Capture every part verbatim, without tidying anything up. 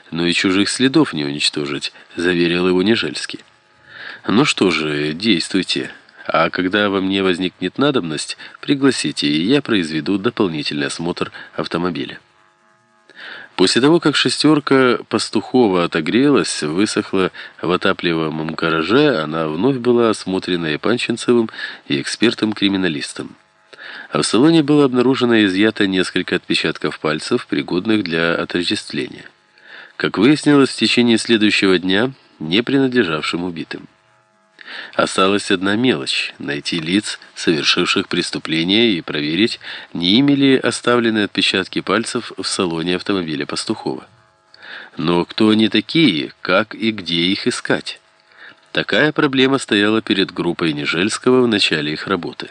но и чужих следов не уничтожить», — заверил его Нежельский. «Ну что же, действуйте. А когда во мне возникнет надобность, пригласите, и я произведу дополнительный осмотр автомобиля». После того, как «шестерка» Пастухова отогрелась, высохла в отапливаемом гараже, она вновь была осмотрена и Панченцевым, и экспертом-криминалистом. А в салоне было обнаружено и изъято несколько отпечатков пальцев, пригодных для отождествления. Как выяснилось, в течение следующего дня, не принадлежавшим убитым. Осталась одна мелочь — найти лиц, совершивших преступление, и проверить, не ими ли оставлены отпечатки пальцев в салоне автомобиля Пастухова. Но кто они такие, как и где их искать? Такая проблема стояла перед группой Нежельского в начале их работы.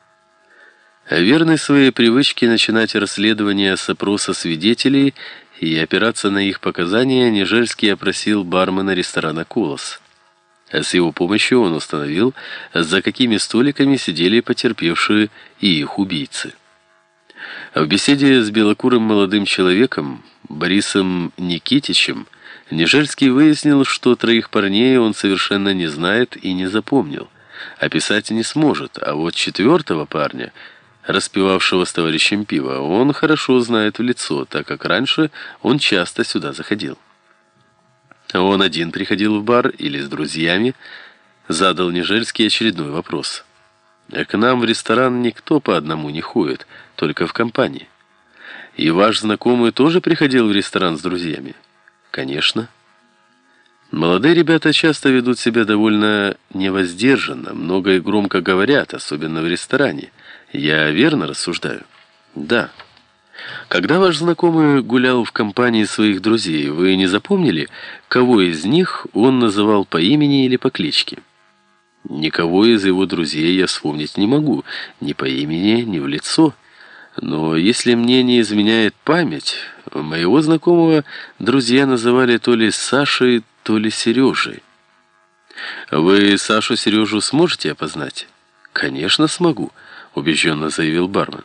Верный своей привычке начинать расследование с опроса свидетелей и опираться на их показания, Нежельский опросил бармена ресторана «Колос». С его помощью он установил, за какими столиками сидели потерпевшие и их убийцы. В беседе с белокурым молодым человеком Борисом Никитичем Нежельский выяснил, что троих парней он совершенно не знает и не запомнил, описать не сможет, а вот четвертого парня, распивавшего с товарищем пиво, он хорошо знает в лицо, так как раньше он часто сюда заходил. Он один приходил в бар или с друзьями? Задал Нежельский очередной вопрос. К нам в ресторан никто по одному не ходит, только в компании. И ваш знакомый тоже приходил в ресторан с друзьями? Конечно. Молодые ребята часто ведут себя довольно невоздержанно, много и громко говорят, особенно в ресторане. Я верно рассуждаю? Да. Когда ваш знакомый гулял в компании своих друзей, вы не запомнили, кого из них он называл по имени или по кличке? Никого из его друзей я вспомнить не могу, ни по имени, ни в лицо. Но если мне не изменяет память, моего знакомого друзья называли то ли Сашей, то ли Сережей. Вы Сашу Сережу сможете опознать? Конечно, смогу, убежденно заявил бармен.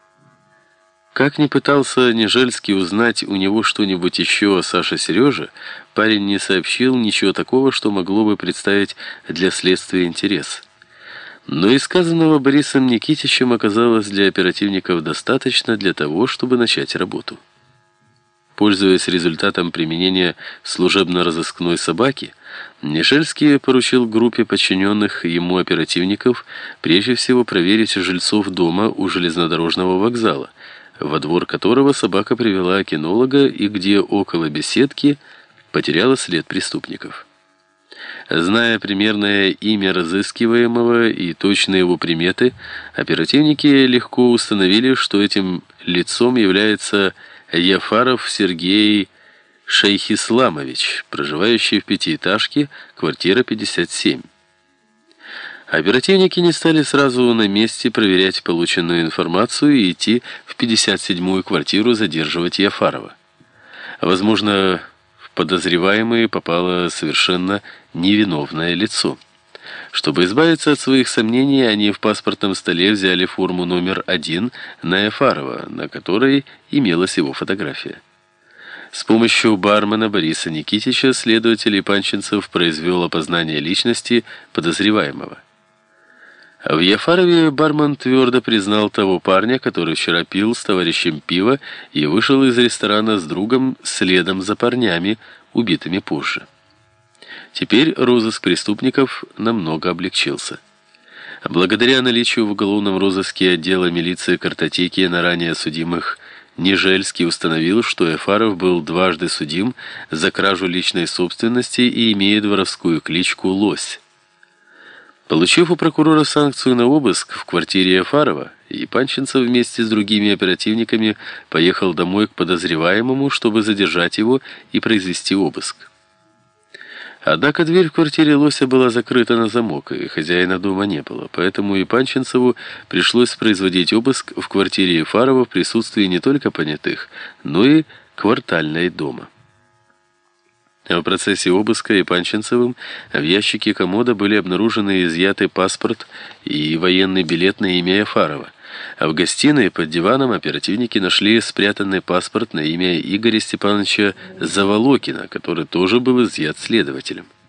Как ни пытался Нежельский узнать у него что-нибудь еще о Саше Сереже, парень не сообщил ничего такого, что могло бы представить для следствия интерес. Но и сказанного Борисом Никитичем оказалось для оперативников достаточно для того, чтобы начать работу. Пользуясь результатом применения служебно-розыскной собаки, Нежельский поручил группе подчиненных ему оперативников прежде всего проверить жильцов дома у железнодорожного вокзала, во двор которого собака привела кинолога и где около беседки потеряла след преступников. Зная примерное имя разыскиваемого и точные его приметы, оперативники легко установили, что этим лицом является Яфаров Сергей Шейхисламович, проживающий в пятиэтажке, квартира пятьдесят семь. Оперативники не стали сразу на месте проверять полученную информацию и идти в пятьдесят седьмую квартиру задерживать Яфарова. Возможно, в подозреваемые попало совершенно невиновное лицо. Чтобы избавиться от своих сомнений, они в паспортном столе взяли форму номер один на Яфарова, на которой имелась его фотография. С помощью бармена Бориса Никитича следователь Панченцев произвел опознание личности подозреваемого. В Яфарове бармен твердо признал того парня, который вчера пил с товарищем пиво и вышел из ресторана с другом следом за парнями, убитыми позже. Теперь розыск преступников намного облегчился. Благодаря наличию в уголовном розыске отдела милиции картотеки на ранее судимых, Нежельский установил, что Яфаров был дважды судим за кражу личной собственности и имеет воровскую кличку «Лось». Получив у прокурора санкцию на обыск в квартире Яфарова, Панченцев вместе с другими оперативниками поехал домой к подозреваемому, чтобы задержать его и произвести обыск. Однако дверь в квартире Лося была закрыта на замок, и хозяина дома не было, поэтому и Панченцеву пришлось производить обыск в квартире Яфарова в присутствии не только понятых, но и квартальной дома. В процессе обыска Ипанченцевым в ящике комода были обнаружены и изъяты паспорт и военный билет на имя Яфарова. А в гостиной под диваном оперативники нашли спрятанный паспорт на имя Игоря Степановича Заволокина, который тоже был изъят следователем.